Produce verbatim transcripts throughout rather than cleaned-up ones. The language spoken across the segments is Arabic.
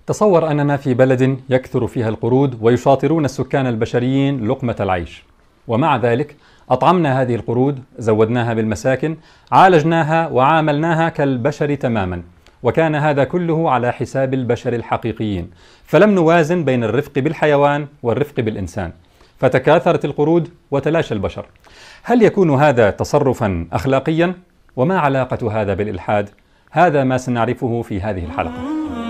تصور أننا في بلد يكثر فيها القرود ويشاطرون السكان البشريين لقمة العيش، ومع ذلك أطعمنا هذه القرود، زودناها بالمساكن، عالجناها وعاملناها كالبشر تماما، وكان هذا كله على حساب البشر الحقيقيين، فلم نوازن بين الرفق بالحيوان والرفق بالإنسان، فتكاثرت القرود وتلاشى البشر. هل يكون هذا تصرفا أخلاقيا؟ وما علاقة هذا بالإلحاد؟ هذا ما سنعرفه في هذه الحلقة.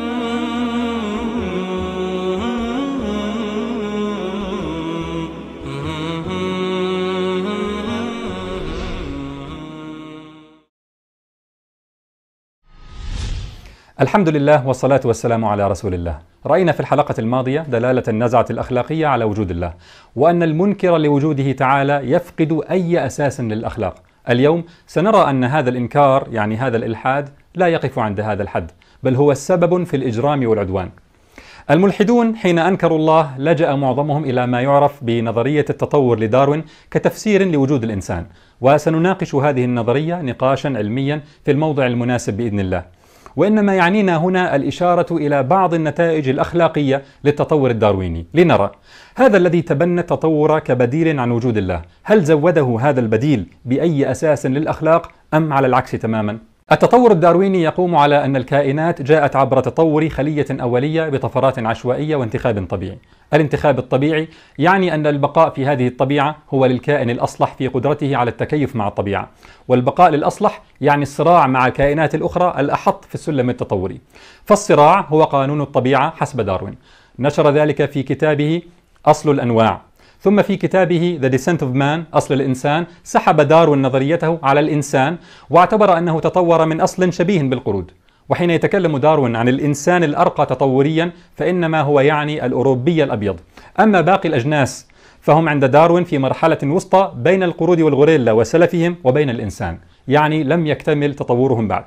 الحمد لله والصلاة والسلام على رسول الله. رأينا في الحلقة الماضية دلالة النزعة الأخلاقية على وجود الله، وأن المنكر لوجوده تعالى يفقد أي أساس للأخلاق. اليوم سنرى أن هذا الإنكار، يعني هذا الإلحاد، لا يقف عند هذا الحد، بل هو السبب في الإجرام والعدوان. الملحدون حين أنكروا الله لجأ معظمهم إلى ما يعرف بنظرية التطور لداروين كتفسير لوجود الإنسان، وسنناقش هذه النظرية نقاشا علميا في الموضع المناسب بإذن الله. وإنما يعنينا هنا الإشارة إلى بعض النتائج الأخلاقية للتطور الدارويني، لنرى هذا الذي تبنى التطور كبديل عن وجود الله، هل زوده هذا البديل بأي أساس للأخلاق أم على العكس تماما؟ التطور الدارويني يقوم على أن الكائنات جاءت عبر تطور خلية أولية بطفرات عشوائية وانتخاب طبيعي. الانتخاب الطبيعي يعني أن البقاء في هذه الطبيعة هو للكائن الأصلح في قدرته على التكيف مع الطبيعة، والبقاء للأصلح يعني الصراع مع الكائنات الأخرى الأحط في السلم التطوري. فالصراع هو قانون الطبيعة حسب داروين، نشر ذلك في كتابه أصل الأنواع. ثم في كتابه The Descent of Man أصل الإنسان سحب داروين نظريته على الإنسان واعتبر أنه تطور من أصل شبيه بالقرود. وحين يتكلم داروين عن الإنسان الأرقى تطوريا فإنما هو يعني الأوروبي الأبيض، أما باقي الأجناس فهم عند داروين في مرحلة وسطى بين القرود والغوريلا وسلفهم وبين الإنسان، يعني لم يكتمل تطورهم بعد.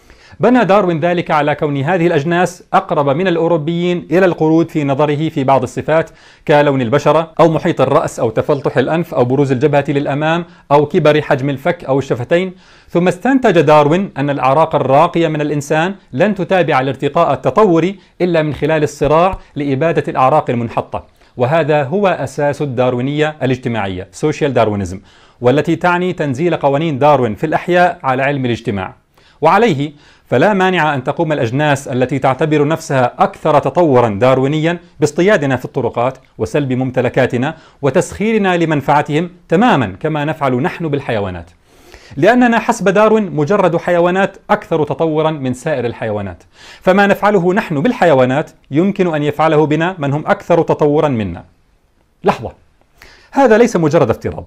بنى داروين ذلك على كون هذه الأجناس أقرب من الأوروبيين إلى القرود في نظره في بعض الصفات كلون البشرة أو محيط الرأس أو تفلطح الأنف أو بروز الجبهة للأمام أو كبر حجم الفك أو الشفتين. ثم استنتج داروين أن الأعراق الراقية من الإنسان لن تتابع الارتقاء التطوري إلا من خلال الصراع لإبادة الأعراق المنحطة، وهذا هو أساس الداروينية الاجتماعية Social Darwinism، والتي تعني تنزيل قوانين داروين في الأحياء على علم الاجتماع. وعليه فلا مانع أن تقوم الأجناس التي تعتبر نفسها أكثر تطورا داروينيا باصطيادنا في الطرقات وسلب ممتلكاتنا وتسخيرنا لمنفعتهم تماما كما نفعل نحن بالحيوانات، لأننا حسب داروين مجرد حيوانات أكثر تطورا من سائر الحيوانات، فما نفعله نحن بالحيوانات يمكن أن يفعله بنا من هم أكثر تطورا منا. لحظة، هذا ليس مجرد افتراض،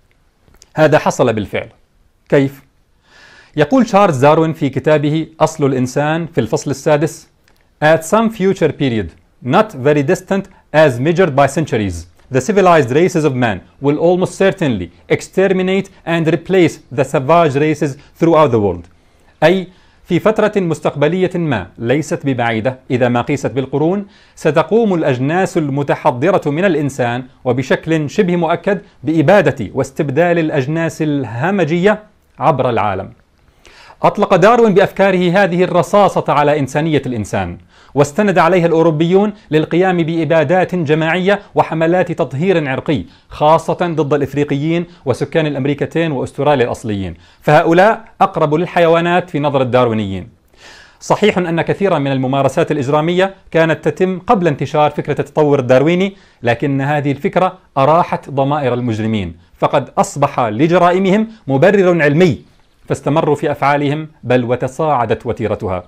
هذا حصل بالفعل. كيف؟ يقول تشارلز داروين في كتابه أصل الإنسان في الفصل السادس: At some future period, not very distant as measured by centuries, the civilized races of man will almost certainly exterminate and replace the savage races throughout the world. أي في فترة مستقبلية ما ليست ببعيدة إذا ما قيست بالقرون، ستقوم الأجناس المتحضرة من الإنسان وبشكل شبه مؤكد بإبادة واستبدال الأجناس الهمجية عبر العالم. أطلق داروين بأفكاره هذه الرصاصة على إنسانية الإنسان، واستند عليها الأوروبيون للقيام بإبادات جماعية وحملات تطهير عرقي خاصة ضد الإفريقيين وسكان الأمريكتين وأستراليا الأصليين، فهؤلاء أقرب للحيوانات في نظر الداروينيين. صحيح أن كثيرا من الممارسات الإجرامية كانت تتم قبل انتشار فكرة التطور الدارويني، لكن هذه الفكرة أراحت ضمائر المجرمين، فقد أصبح لجرائمهم مبرر علمي فاستمروا في أفعالهم بل وتصاعدت وتيرتها.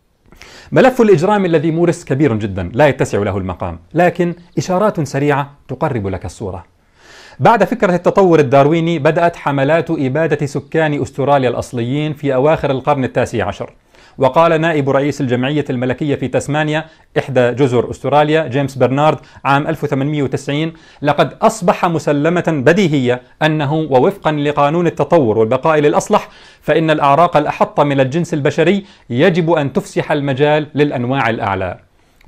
ملف الإجرام الذي مورس كبير جدا لا يتسع له المقام، لكن إشارات سريعة تقرب لك الصورة. بعد فكرة التطور الدارويني بدأت حملات إبادة سكان أستراليا الأصليين في أواخر القرن التاسع عشر، وقال نائب رئيس الجمعية الملكية في تسمانيا إحدى جزر أستراليا جيمس برنارد عام ألف وثمانمئة وتسعين: لقد أصبح مسلمة بديهية أنه ووفقا لقانون التطور والبقاء للأصلح فإن الأعراق الأحط من الجنس البشري يجب أن تفسح المجال للأنواع الأعلى.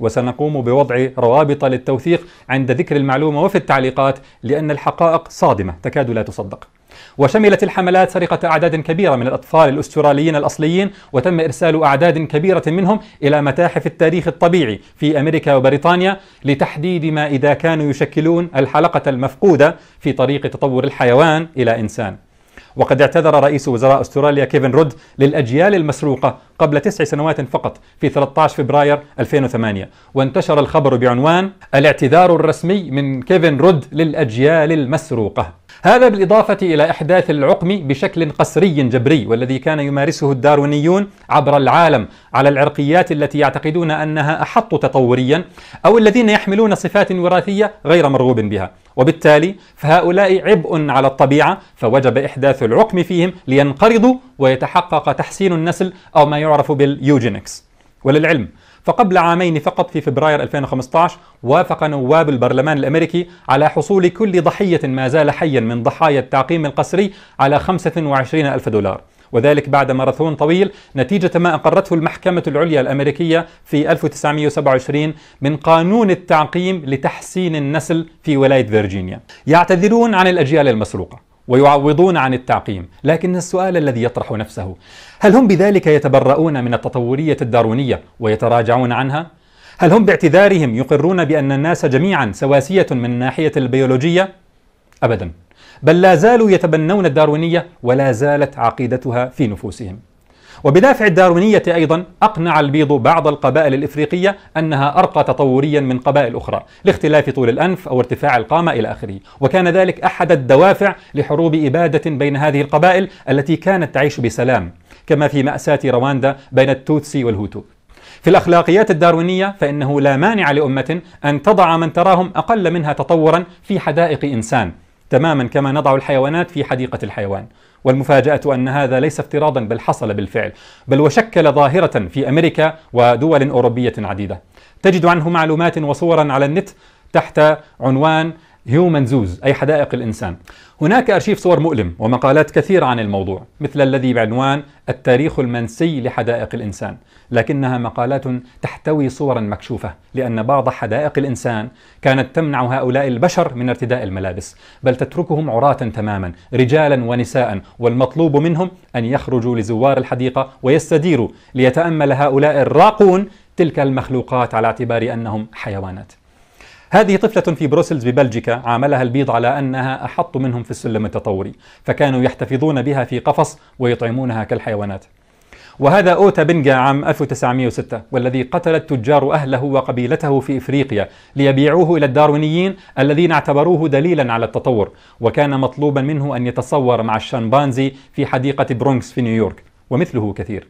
وسنقوم بوضع روابط للتوثيق عند ذكر المعلومة وفي التعليقات، لأن الحقائق صادمة تكاد لا تصدق. وشملت الحملات سرقة أعداد كبيرة من الأطفال الأستراليين الأصليين، وتم إرسال أعداد كبيرة منهم إلى متاحف التاريخ الطبيعي في أمريكا وبريطانيا لتحديد ما إذا كانوا يشكلون الحلقة المفقودة في طريق تطور الحيوان إلى إنسان. وقد اعتذر رئيس وزراء أستراليا كيفن رود للأجيال المسروقة قبل تسع سنوات فقط في ثلاثة عشر فبراير ألفين وثمانية، وانتشر الخبر بعنوان الاعتذار الرسمي من كيفن رود للأجيال المسروقة. هذا بالإضافة إلى إحداث العقم بشكل قسري جبري، والذي كان يمارسه الداروينيون عبر العالم على العرقيات التي يعتقدون أنها أحط تطوريا، أو الذين يحملون صفات وراثية غير مرغوب بها، وبالتالي فهؤلاء عبء على الطبيعة، فوجب إحداث العقم فيهم لينقرضوا ويتحقق تحسين النسل، أو ما يعرف باليوجينكس. وللعلم فقبل عامين فقط في فبراير ألفين وخمسة عشر وافق نواب البرلمان الأمريكي على حصول كل ضحية ما زال حيا من ضحايا التعقيم القسري على خمسة وعشرين ألف دولار، وذلك بعد ماراثون طويل نتيجة ما أقرته المحكمة العليا الأمريكية في ألف وتسعمئة وسبعة وعشرين من قانون التعقيم لتحسين النسل في ولاية فيرجينيا. يعتذرون عن الأجيال المسروقة ويعوضون عن التعقيم، لكن السؤال الذي يطرح نفسه: هل هم بذلك يتبرؤون من التطورية الداروينية ويتراجعون عنها؟ هل هم باعتذارهم يقرون بأن الناس جميعا سواسية من الناحية البيولوجية؟ أبدا، بل لا زالوا يتبنون الداروينية ولا زالت عقيدتها في نفوسهم. وبدافع الداروينية أيضا أقنع البيض بعض القبائل الإفريقية أنها أرقى تطوريا من قبائل أخرى لاختلاف طول الأنف أو ارتفاع القامة إلى آخره، وكان ذلك أحد الدوافع لحروب إبادة بين هذه القبائل التي كانت تعيش بسلام، كما في مأساة رواندا بين التوتسي والهوتو. في الأخلاقيات الداروينية فإنه لا مانع لأمة أن تضع من تراهم أقل منها تطورا في حدائق إنسان، تماما كما نضع الحيوانات في حديقة الحيوان. والمفاجأة أن هذا ليس افتراضا بل حصل بالفعل، بل وشكل ظاهرة في أمريكا ودول أوروبية عديدة. تجد عنه معلومات وصورا على النت تحت عنوان هيومن زوز، أي حدائق الإنسان. هناك أرشيف صور مؤلم ومقالات كثيرة عن الموضوع، مثل الذي بعنوان التاريخ المنسي لحدائق الإنسان، لكنها مقالات تحتوي صورا مكشوفة، لأن بعض حدائق الإنسان كانت تمنع هؤلاء البشر من ارتداء الملابس، بل تتركهم عراة تماما رجالا ونساء، والمطلوب منهم أن يخرجوا لزوار الحديقة ويستديروا ليتأمل هؤلاء الراقون تلك المخلوقات على اعتبار أنهم حيوانات. هذه طفلة في بروسلز ببلجيكا عاملها البيض على أنها أحط منهم في السلم التطوري، فكانوا يحتفظون بها في قفص ويطعمونها كالحيوانات. وهذا أوتا بنجا عام ألف وتسعمئة وستة، والذي قتل التجار أهله وقبيلته في إفريقيا ليبيعوه إلى الداروينيين الذين اعتبروه دليلا على التطور، وكان مطلوبا منه أن يتصور مع الشمبانزي في حديقة برونكس في نيويورك، ومثله كثير.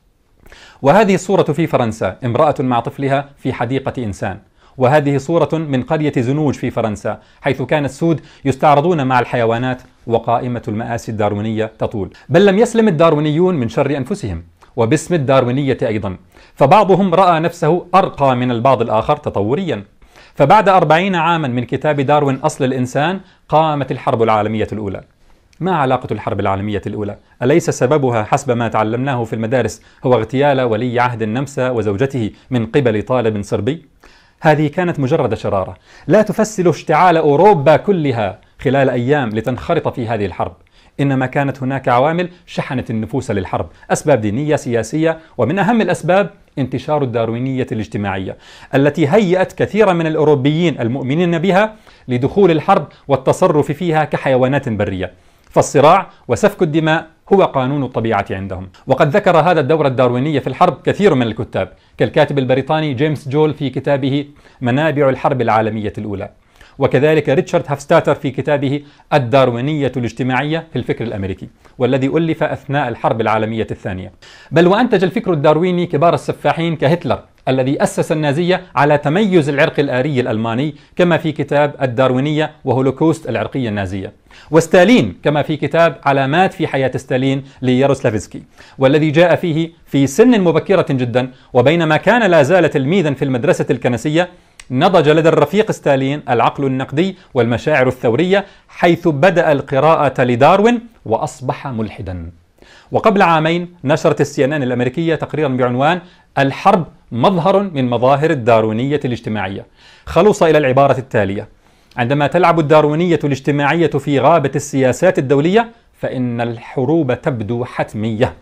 وهذه الصورة في فرنسا، امرأة مع طفلها في حديقة إنسان. وهذه صورة من قرية زنوج في فرنسا، حيث كان السود يستعرضون مع الحيوانات، وقائمة المآسي الداروينية تطول. بل لم يسلم الداروينيون من شر أنفسهم، وباسم الداروينية أيضا، فبعضهم رأى نفسه أرقى من البعض الآخر تطوريا. فبعد أربعين عاما من كتاب داروين أصل الإنسان قامت الحرب العالمية الأولى. ما علاقة الحرب العالمية الأولى؟ أليس سببها حسب ما تعلمناه في المدارس هو اغتيال ولي عهد النمسا وزوجته من قبل طالب صربي؟ هذه كانت مجرد شرارة لا تفسر اشتعال أوروبا كلها خلال أيام لتنخرط في هذه الحرب، إنما كانت هناك عوامل شحنت النفوس للحرب، أسباب دينية سياسية، ومن أهم الأسباب انتشار الداروينية الاجتماعية التي هيأت كثيرا من الأوروبيين المؤمنين بها لدخول الحرب والتصرف فيها كحيوانات برية، فالصراع وسفك الدماء هو قانون الطبيعة عندهم. وقد ذكر هذا الدور الدارويني في الحرب كثير من الكتاب، كالكاتب البريطاني جيمس جول في كتابه منابع الحرب العالمية الأولى، وكذلك ريتشارد هافستاتر في كتابه الداروينية الاجتماعية في الفكر الأمريكي، والذي ألف أثناء الحرب العالمية الثانية. بل وأنتج الفكر الدارويني كبار السفاحين كهتلر الذي أسس النازية على تميز العرق الآري الألماني، كما في كتاب الداروينية وهولوكوست العرقية النازية، وستالين كما في كتاب علامات في حياة ستالين لياروسلافسكي، والذي جاء فيه في سن مبكرة جدا، وبينما كان لا زال تلميذا في المدرسة الكنسية نضج لدى الرفيق ستالين العقل النقدي والمشاعر الثورية، حيث بدأ القراءة لداروين وأصبح ملحدا. وقبل عامين نشرت السي ان ان الأمريكية تقريرا بعنوان الحرب مظهر من مظاهر الداروينية الاجتماعية. خلص إلى العبارة التالية: عندما تلعب الداروينية الاجتماعية في غابة السياسات الدولية فإن الحروب تبدو حتمية.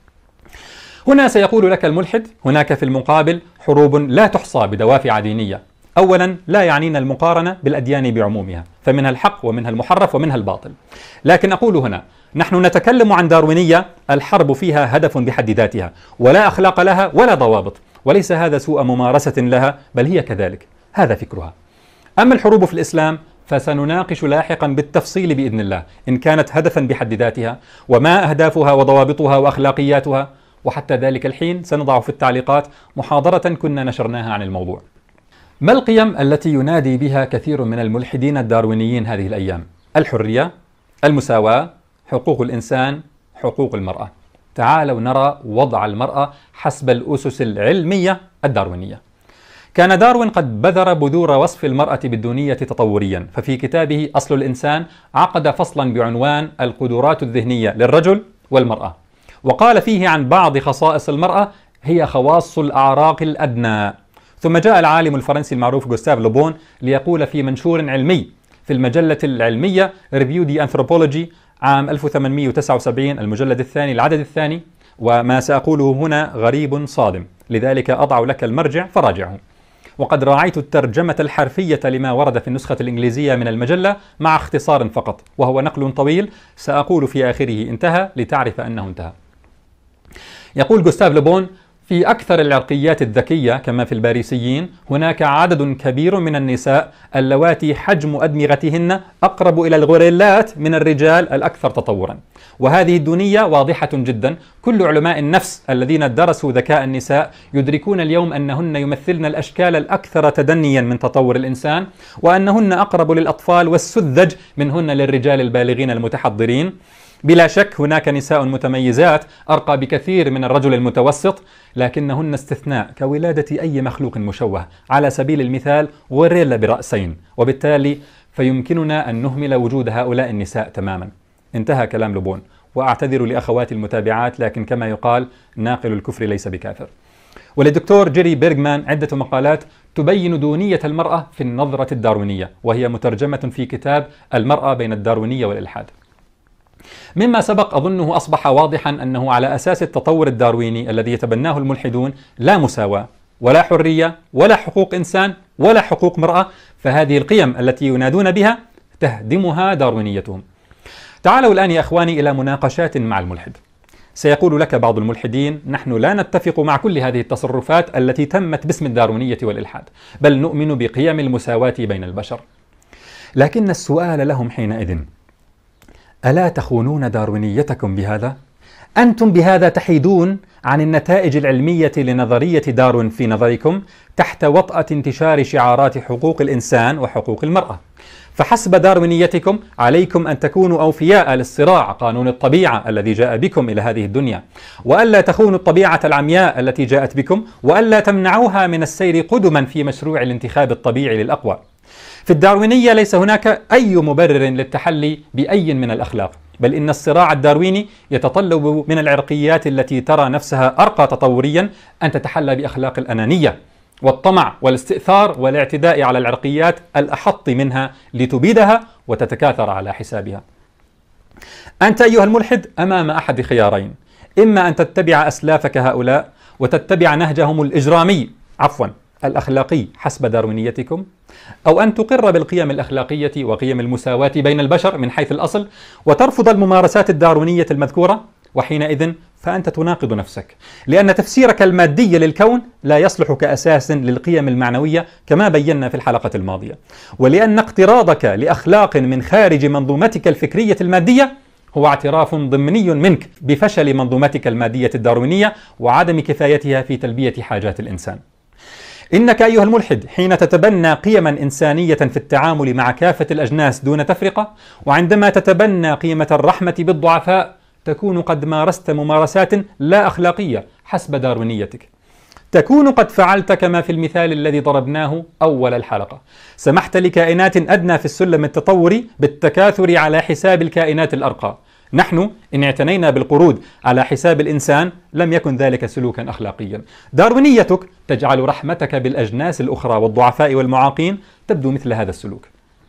هنا سيقول لك الملحد: هناك في المقابل حروب لا تحصى بدوافع دينية. أولا، لا يعنينا المقارنة بالأديان بعمومها، فمنها الحق ومنها المحرف ومنها الباطل. لكن أقول هنا: نحن نتكلم عن داروينية الحرب فيها هدف بحد ذاتها، ولا أخلاق لها ولا ضوابط، وليس هذا سوء ممارسة لها، بل هي كذلك، هذا فكرها. أما الحروب في الإسلام فسنناقش لاحقا بالتفصيل بإذن الله إن كانت هدفا بحد ذاتها، وما أهدافها وضوابطها وأخلاقياتها، وحتى ذلك الحين سنضع في التعليقات محاضرة كنا نشرناها عن الموضوع. ما القيم التي ينادي بها كثير من الملحدين الداروينيين هذه الأيام؟ الحرية، المساواة، حقوق الإنسان، حقوق المرأة. تعالوا نرى وضع المرأة حسب الأسس العلمية الداروينية. كان داروين قد بذر بذور وصف المرأة بالدونية تطوريا، ففي كتابه أصل الإنسان عقد فصلا بعنوان القدرات الذهنية للرجل والمرأة، وقال فيه عن بعض خصائص المرأة: هي خواص الأعراق الأدنى. ثم جاء العالم الفرنسي المعروف غوستاف لوبون ليقول في منشور علمي في المجلة العلمية ريفيو دي أنثروبولوجي عام ألف وثمانمئة وتسعة وسبعين المجلد الثاني العدد الثاني: وما سأقوله هنا غريب صادم، لذلك أضع لك المرجع فراجعه. وقد راعيت الترجمة الحرفية لما ورد في النسخة الإنجليزية من المجلة مع اختصار فقط، وهو نقل طويل سأقول في آخره انتهى لتعرف أنه انتهى. يقول غوستاف لوبون: في أكثر العرقيات الذكية كما في الباريسيين هناك عدد كبير من النساء اللواتي حجم أدمغتهن أقرب إلى الغوريلات من الرجال الأكثر تطورا، وهذه الدونية واضحة جدا. كل علماء النفس الذين درسوا ذكاء النساء يدركون اليوم أنهن يمثلن الأشكال الأكثر تدنيا من تطور الإنسان، وأنهن أقرب للأطفال والسذج منهن للرجال البالغين المتحضرين. بلا شك هناك نساء متميزات أرقى بكثير من الرجل المتوسط، لكنهن استثناء كولادة أي مخلوق مشوه، على سبيل المثال غوريلا برأسين، وبالتالي فيمكننا أن نهمل وجود هؤلاء النساء تماما. انتهى كلام لوبون، وأعتذر لأخواتي المتابعات، لكن كما يقال ناقل الكفر ليس بكافر. وللدكتور جيري بيرغمان عدة مقالات تبين دونية المرأة في النظرة الداروينية، وهي مترجمة في كتاب المرأة بين الداروينية والإلحاد. مما سبق أظنه أصبح واضحا أنه على أساس التطور الدارويني الذي يتبناه الملحدون لا مساواة ولا حرية ولا حقوق إنسان ولا حقوق مرأة، فهذه القيم التي ينادون بها تهدمها داروينيتهم. تعالوا الآن يا أخواني إلى مناقشات مع الملحد. سيقول لك بعض الملحدين: نحن لا نتفق مع كل هذه التصرفات التي تمت باسم الداروينية والإلحاد، بل نؤمن بقيم المساواة بين البشر. لكن السؤال لهم حينئذ: ألا تخونون داروينيتكم بهذا؟ أنتم بهذا تحيدون عن النتائج العلمية لنظرية داروين في نظركم تحت وطأة انتشار شعارات حقوق الإنسان وحقوق المرأة. فحسب داروينيتكم عليكم أن تكونوا أوفياء للصراع قانون الطبيعة الذي جاء بكم إلى هذه الدنيا، وألا تخونوا الطبيعة العمياء التي جاءت بكم، وألا تمنعوها من السير قدما في مشروع الانتخاب الطبيعي للأقوى. في الداروينية ليس هناك أي مبرر للتحلي بأي من الأخلاق، بل إن الصراع الدارويني يتطلب من العرقيات التي ترى نفسها أرقى تطوريا أن تتحلى بأخلاق الأنانية والطمع والاستئثار والاعتداء على العرقيات الأحط منها لتبيدها وتتكاثر على حسابها. أنت أيها الملحد أمام أحد خيارين: إما أن تتبع أسلافك هؤلاء وتتبع نهجهم الإجرامي عفوا الأخلاقي حسب داروينيتكم، أو أن تقر بالقيم الأخلاقية وقيم المساواة بين البشر من حيث الأصل وترفض الممارسات الداروينية المذكورة، وحينئذ فأنت تناقض نفسك، لأن تفسيرك المادي للكون لا يصلح كأساس للقيم المعنوية كما بينا في الحلقة الماضية، ولأن اقتراضك لأخلاق من خارج منظومتك الفكرية المادية هو اعتراف ضمني منك بفشل منظومتك المادية الداروينية وعدم كفايتها في تلبية حاجات الإنسان. إنك أيها الملحد حين تتبنى قيما إنسانية في التعامل مع كافة الأجناس دون تفرقة، وعندما تتبنى قيمة الرحمة بالضعفاء، تكون قد مارست ممارسات لا أخلاقية حسب داروينيتك. تكون قد فعلت كما في المثال الذي ضربناه أول الحلقة، سمحت لكائنات أدنى في السلم التطوري بالتكاثر على حساب الكائنات الأرقى، نحن إن اعتنينا بالقرود على حساب الإنسان لم يكن ذلك سلوكا أخلاقيا. داروينيتك تجعل رحمتك بالأجناس الأخرى والضعفاء والمعاقين تبدو مثل هذا السلوك.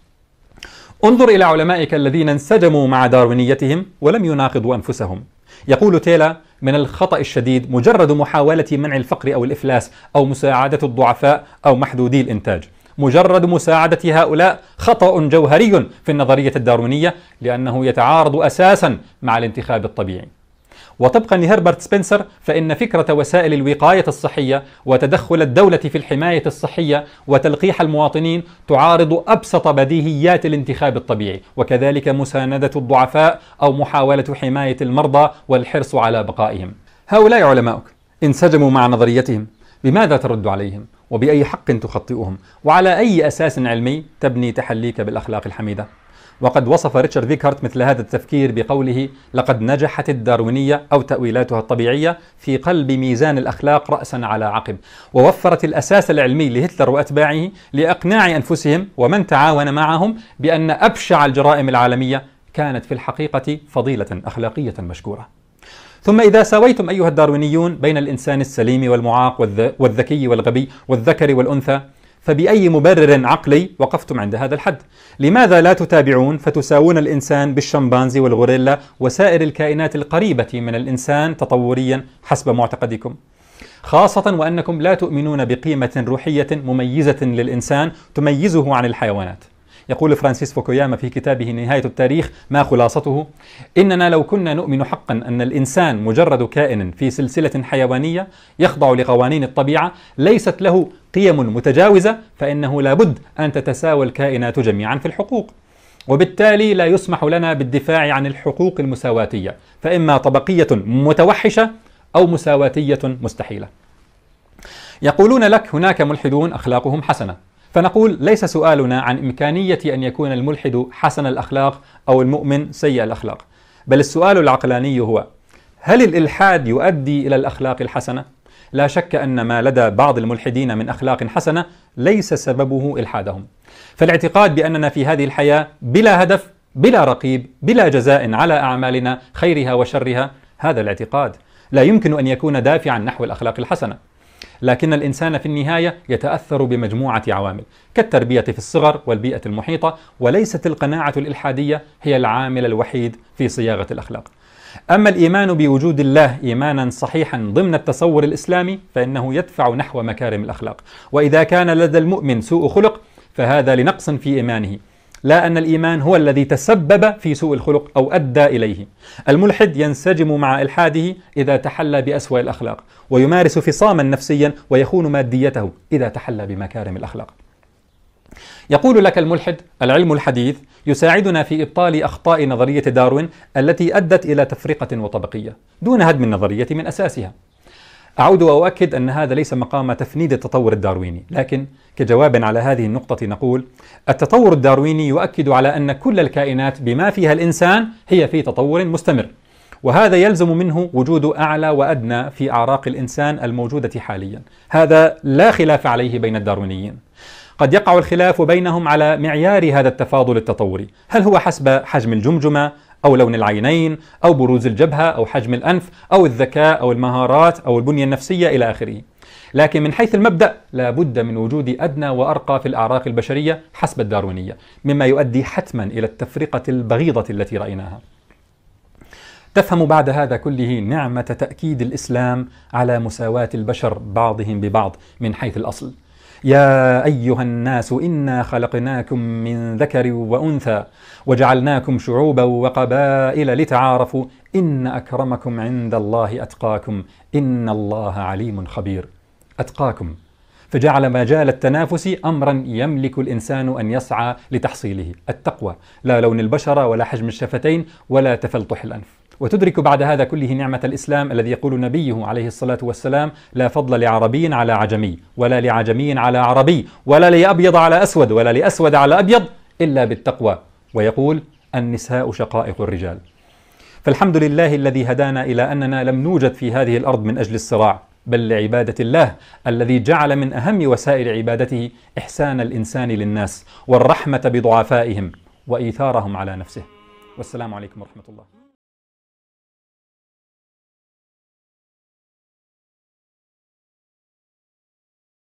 انظر إلى علمائك الذين انسجموا مع داروينيتهم ولم يناقضوا أنفسهم. يقول تيلا: من الخطأ الشديد مجرد محاولة منع الفقر أو الإفلاس أو مساعدة الضعفاء أو محدودي الإنتاج. مجرد مساعدة هؤلاء خطأ جوهري في النظرية الداروينية، لأنه يتعارض أساسا مع الانتخاب الطبيعي. وطبقا لهربرت سبنسر فإن فكرة وسائل الوقاية الصحية وتدخل الدولة في الحماية الصحية وتلقيح المواطنين تعارض أبسط بديهيات الانتخاب الطبيعي، وكذلك مساندة الضعفاء أو محاولة حماية المرضى والحرص على بقائهم. هؤلاء علماؤك انسجموا مع نظريتهم، بماذا ترد عليهم؟ وبأي حق تخطئهم؟ وعلى أي أساس علمي تبني تحليك بالأخلاق الحميدة؟ وقد وصف ريتشارد فيكهارت مثل هذا التفكير بقوله: لقد نجحت الداروينية أو تأويلاتها الطبيعية في قلب ميزان الأخلاق رأسا على عقب، ووفرت الأساس العلمي لهتلر وأتباعه لإقناع أنفسهم ومن تعاون معهم بأن أبشع الجرائم العالمية كانت في الحقيقة فضيلة أخلاقية مشكورة. ثم إذا ساويتم أيها الداروينيون بين الإنسان السليم والمعاق والذكي والغبي والذكر والأنثى، فبأي مبرر عقلي وقفتم عند هذا الحد؟ لماذا لا تتابعون فتساوون الإنسان بالشمبانزي والغوريلا وسائر الكائنات القريبة من الإنسان تطوريا حسب معتقدكم؟ خاصة وأنكم لا تؤمنون بقيمة روحية مميزة للإنسان تميزه عن الحيوانات. يقول فرانسيس فوكوياما في كتابه نهاية التاريخ ما خلاصته: إننا لو كنا نؤمن حقا أن الإنسان مجرد كائن في سلسلة حيوانية يخضع لقوانين الطبيعة ليست له قيم متجاوزة، فإنه لابد أن تتساوى الكائنات جميعا في الحقوق، وبالتالي لا يسمح لنا بالدفاع عن الحقوق المساواتية، فإما طبقية متوحشة أو مساواتية مستحيلة. يقولون لك هناك ملحدون أخلاقهم حسنة، فنقول ليس سؤالنا عن إمكانية أن يكون الملحد حسن الأخلاق أو المؤمن سيء الأخلاق، بل السؤال العقلاني هو: هل الإلحاد يؤدي إلى الأخلاق الحسنة؟ لا شك أن ما لدى بعض الملحدين من أخلاق حسنة ليس سببه إلحادهم، فالاعتقاد بأننا في هذه الحياة بلا هدف بلا رقيب بلا جزاء على أعمالنا خيرها وشرها، هذا الاعتقاد لا يمكن أن يكون دافعا نحو الأخلاق الحسنة. لكن الإنسان في النهاية يتأثر بمجموعة عوامل كالتربية في الصغر والبيئة المحيطة، وليست القناعة الإلحادية هي العامل الوحيد في صياغة الأخلاق. أما الإيمان بوجود الله إيمانا صحيحا ضمن التصور الإسلامي فإنه يدفع نحو مكارم الأخلاق، وإذا كان لدى المؤمن سوء خلق فهذا لنقص في إيمانه، لا أن الإيمان هو الذي تسبب في سوء الخلق أو أدى إليه. الملحد ينسجم مع إلحاده إذا تحلى بأسوأ الأخلاق، ويمارس فصاما نفسيا ويخون ماديته إذا تحلى بمكارم الأخلاق. يقول لك الملحد: العلم الحديث يساعدنا في إبطال أخطاء نظرية داروين التي أدت إلى تفرقة وطبقية دون هدم النظرية من أساسها. أعود وأؤكد أن هذا ليس مقام تفنيد التطور الدارويني، لكن كجواب على هذه النقطة نقول: التطور الدارويني يؤكد على أن كل الكائنات بما فيها الإنسان هي في تطور مستمر، وهذا يلزم منه وجود أعلى وأدنى في أعراق الإنسان الموجودة حاليا. هذا لا خلاف عليه بين الداروينيين. قد يقع الخلاف بينهم على معيار هذا التفاضل التطوري، هل هو حسب حجم الجمجمة أو لون العينين أو بروز الجبهة أو حجم الأنف أو الذكاء أو المهارات أو البنية النفسية إلى آخره. لكن من حيث المبدأ لا بد من وجود أدنى وأرقى في الأعراق البشرية حسب الداروينية، مما يؤدي حتما إلى التفرقة البغيضة التي رأيناها. تفهم بعد هذا كله نعمة تأكيد الإسلام على مساواة البشر بعضهم ببعض من حيث الأصل. يا أيها الناس إنا خلقناكم من ذكر وأنثى وجعلناكم شعوبا وقبائل لتعارفوا إن أكرمكم عند الله أتقاكم إن الله عليم خبير. أتقاكم، فجعل مجال التنافس أمرا يملك الإنسان أن يسعى لتحصيله، التقوى، لا لون البشرة ولا حجم الشفتين ولا تفلطح الأنف. وتدرك بعد هذا كله نعمة الإسلام الذي يقول نبيه عليه الصلاة والسلام: لا فضل لعربي على عجمي ولا لعجمي على عربي ولا لأبيض على أسود ولا لأسود على أبيض إلا بالتقوى، ويقول: النساء شقائق الرجال. فالحمد لله الذي هدانا إلى أننا لم نوجد في هذه الأرض من أجل الصراع، بل لعبادة الله الذي جعل من أهم وسائل عبادته إحسان الإنسان للناس والرحمة بضعفائهم وإيثارهم على نفسه. والسلام عليكم ورحمة الله.